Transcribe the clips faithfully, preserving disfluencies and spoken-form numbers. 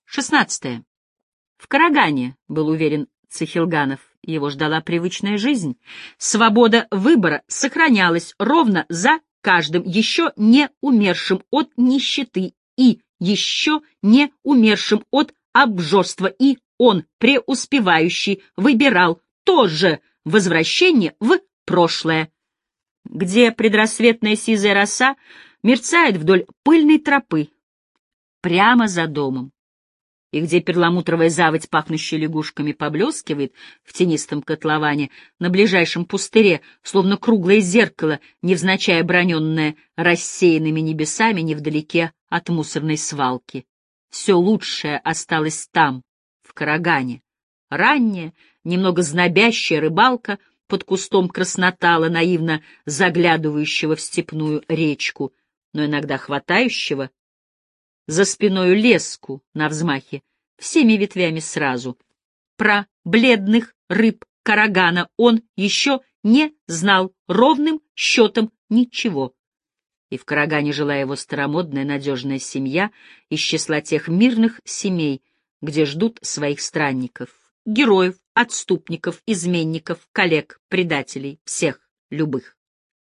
Шестнадцатое. В Карагане, был уверен Цихилганов, его ждала привычная жизнь. Свобода выбора сохранялась ровно за каждым еще не умершим от нищеты и еще не умершим от обжорства, и он, преуспевающий, выбирал тоже возвращение в прошлое, где предрассветная сизая роса мерцает вдоль пыльной тропы, прямо за домом, и где перламутровая заводь, пахнущая лягушками, поблескивает в тенистом котловане на ближайшем пустыре, словно круглое зеркало, невзначай оброненное рассеянными небесами невдалеке от мусорной свалки. Все лучшее осталось там, в Карагане. Ранняя, немного знобящая рыбалка под кустом краснотала, наивно заглядывающего в степную речку, но иногда хватающего за спиною леску на взмахе всеми ветвями сразу. Про бледных рыб Карагана он еще не знал ровным счетом ничего. И в Карагане жила его старомодная надежная семья из числа тех мирных семей, где ждут своих странников, героев, отступников, изменников, коллег, предателей, всех, любых.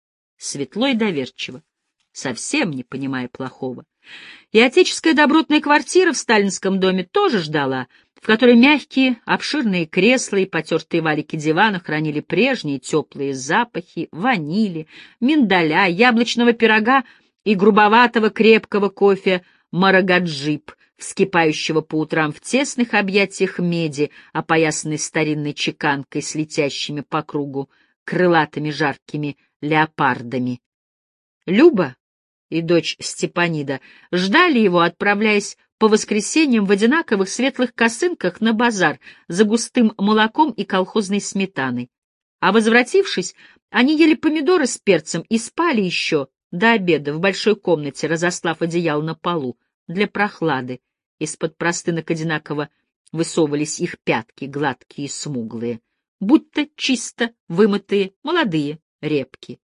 Светло и доверчиво, совсем не понимая плохого. И отеческая добротная квартира в сталинском доме тоже ждала, в которой мягкие, обширные кресла и потертые валики дивана хранили прежние теплые запахи ванили, миндаля, яблочного пирога и грубоватого крепкого кофе марагаджип, вскипающего по утрам в тесных объятиях меди, опоясанной старинной чеканкой с летящими по кругу крылатыми жаркими леопардами. Люба и дочь Степанида ждали его, отправляясь по воскресеньям в одинаковых светлых косынках на базар за густым молоком и колхозной сметаной. А возвратившись, они ели помидоры с перцем и спали еще до обеда в большой комнате, разослав одеял на полу для прохлады. Из-под простынок одинаково высовывались их пятки, гладкие и смуглые, будто чисто вымытые молодые репки.